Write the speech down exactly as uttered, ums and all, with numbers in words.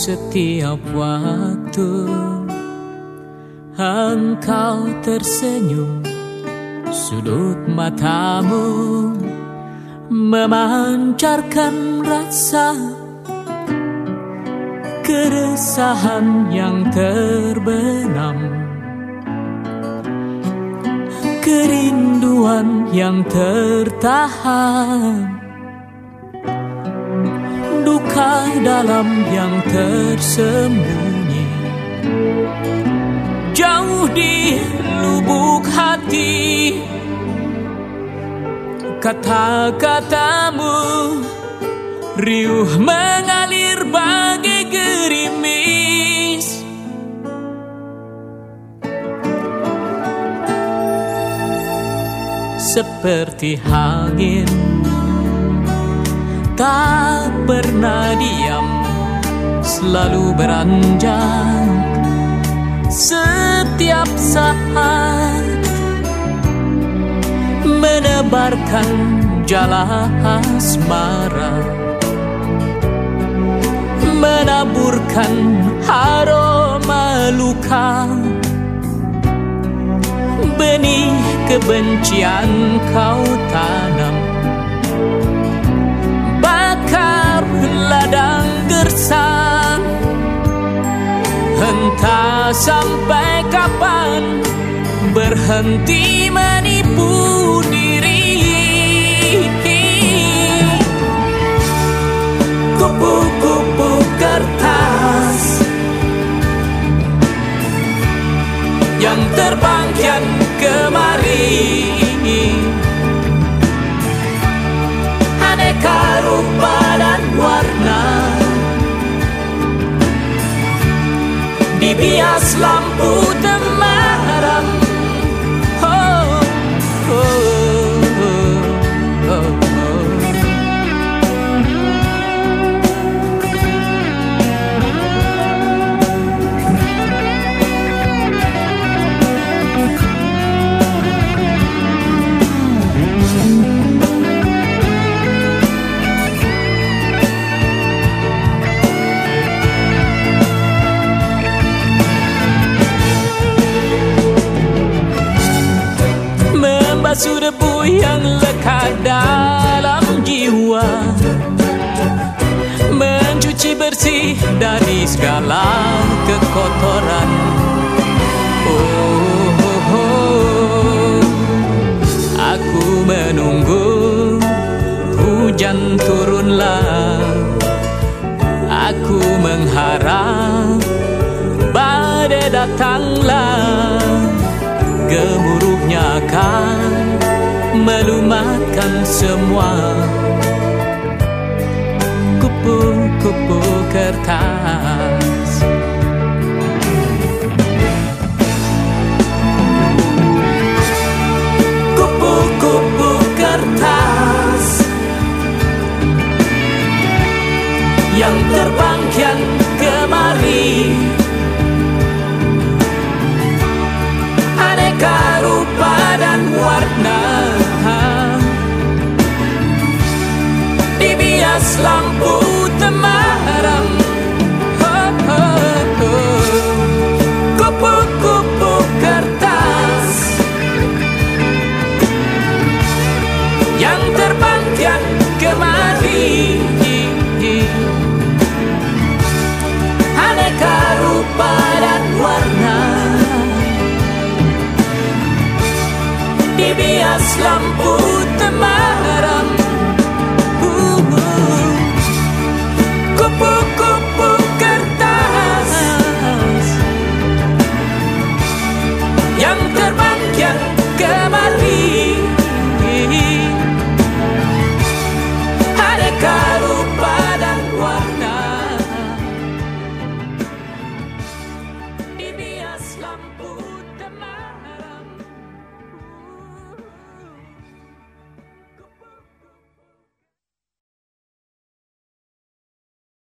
setiap waktu engkau tersenyum, sudut matamu memancarkan rasa keresahan yang terbenam, kerinduan yang tertahan, duka dalam yang tersembunyi, jauh di lubuk hati. Kata-katamu riuh mengalir bagai gerimis, seperti angin tak pernah diam, selalu beranjak setiap saat, menebarkan jala asmara, menaburkan aroma luka. Benih kebencian kau tanam, bakar ladang gersang. Entah sampai kapan berhenti menipu diri. Kupu-kupu kertas yang terbang kian kemari, aneka rupa dan warna, dibias lampu temaram. Oh, oh, oh, oh, oh. Membasuh debu yang lekat dalam jiwa, mencuci bersih dari segala kekotoran. Oh, oh, oh. Aku menunggu hujan turunlah, aku mengharap badai datanglah. Gemuruhnya akan melumatkan semua. Kupu-kupu kertas, kupu-kupu kertas yang terbang kian kemari, aneka rupa dan warna, dibias lampu temaram. Oh, oh, oh. Kupu-kupu kertas yang terbang kian kemari, aneka rupa dan warna, dibias lampu